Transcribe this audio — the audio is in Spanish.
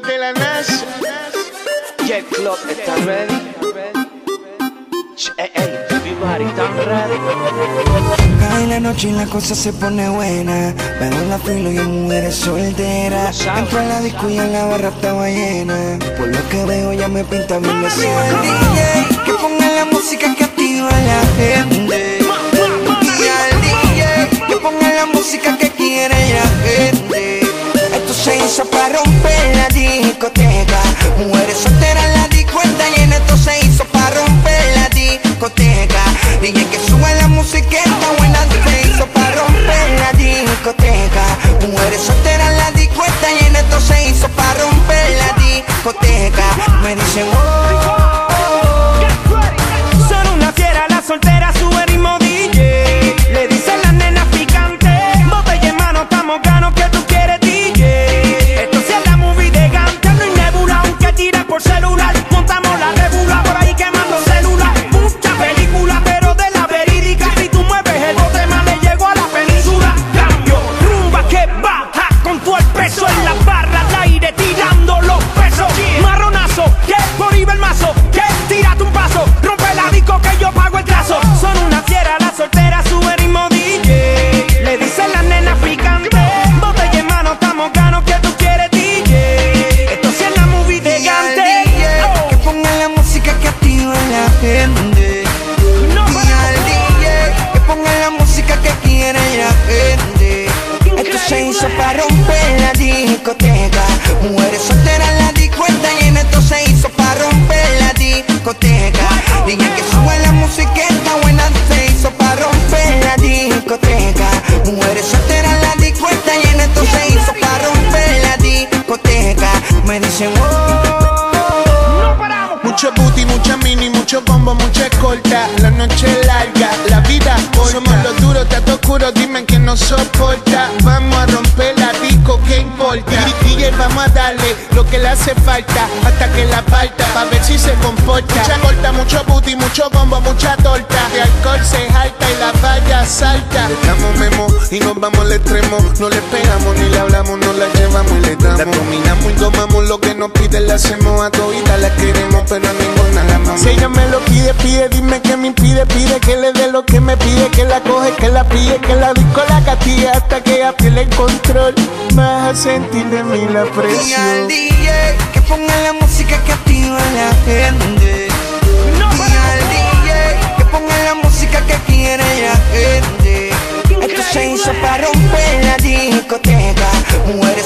de la NASA. Y el club está ready. Everybody tan ready. Cae la noche y la cosa se pone buena. Veo la filo y hay mujeres solteras. Entro a la disco y en la barra estaba llena. Por lo que veo ya me pinta bien la cena. DJ, que ponga la música que activa a la gente. Y al DJ, que ponga la música que quiere la gente. Esto se hizo para romper la discoteca. Mujeres solteras en la disco está llena. Esto se hizo para romper la discoteca. DJ que sube la música está buena. Se hizo para romper la discoteca. Mujeres solteras en la disco está llena. Esto se hizo para romper la discoteca. Me dicen son una fiera, la soltera sube ritmo DJ. Le dicen las nenas picantes, botella en mano, estamos ganos que tú quieres DJ. Esto sí es la movie de Gante, no hay nebula, aunque tira por celular. Montamos la rebula por ahí quemando celular. Mucha película, pero de la verídica. Si tú mueves el bote más le llego a la península. Cambio, rumba que baja con todo el peso en la barra al aire tirando los pesos. Marronazo, que por ahí va el mazo, que tírate un paso, rompe la disco que yo pago el trazo. Son una fiera, la soltera sube ritmo DJ. Le dicen las nenas picantes, botella en mano, estamos ganos que tú quieres DJ. Esto sí es la movie de Gante. que ponga la música que activa a la gente. Y al DJ, que ponga la música que quiere la gente. Esto se hizo para romper la discoteca. Mujeres solteras en la disco está llena. Esto se hizo para romper la discoteca. DJ que sube la música está buena. Se hizo para romper la discoteca. Mujeres solteras en la disco está llena. Esto se hizo para romper la discoteca. Me dicen Mucho booty, mucha mini, mucho combo, mucha escolta. La noche es larga, la vida corta. Somos los duros, tato oscuro, dime que nos soporta. Vamos a romper la disco, ¿qué importa? DJ, vamos a darle lo que le hace falta hasta que la parta, pa' ver si se comporta. Mucha corta, mucho booty, mucho combo, mucha torta. De alcohol se jalta y la valla salta. Le damos memo y nos vamos al extremo. No le pegamos ni le hablamos, no la llevamos y le damos. La dominamos y domamos lo que nos pide, la hacemos a toditas, la queremos, pero a ninguna la amamos. Si ella me lo pide, pide, dime que me impide, pide que le dé lo que me pide, que la coge, que la pille, que la disco la castigue hasta que ella pierde el control. Vas a sentir de mí la presión. Y al DJ, que ponga la música que activa a la gente. Y al DJ, que ponga la música que quiere la gente. Esto se hizo para romper la discoteca. Mujeres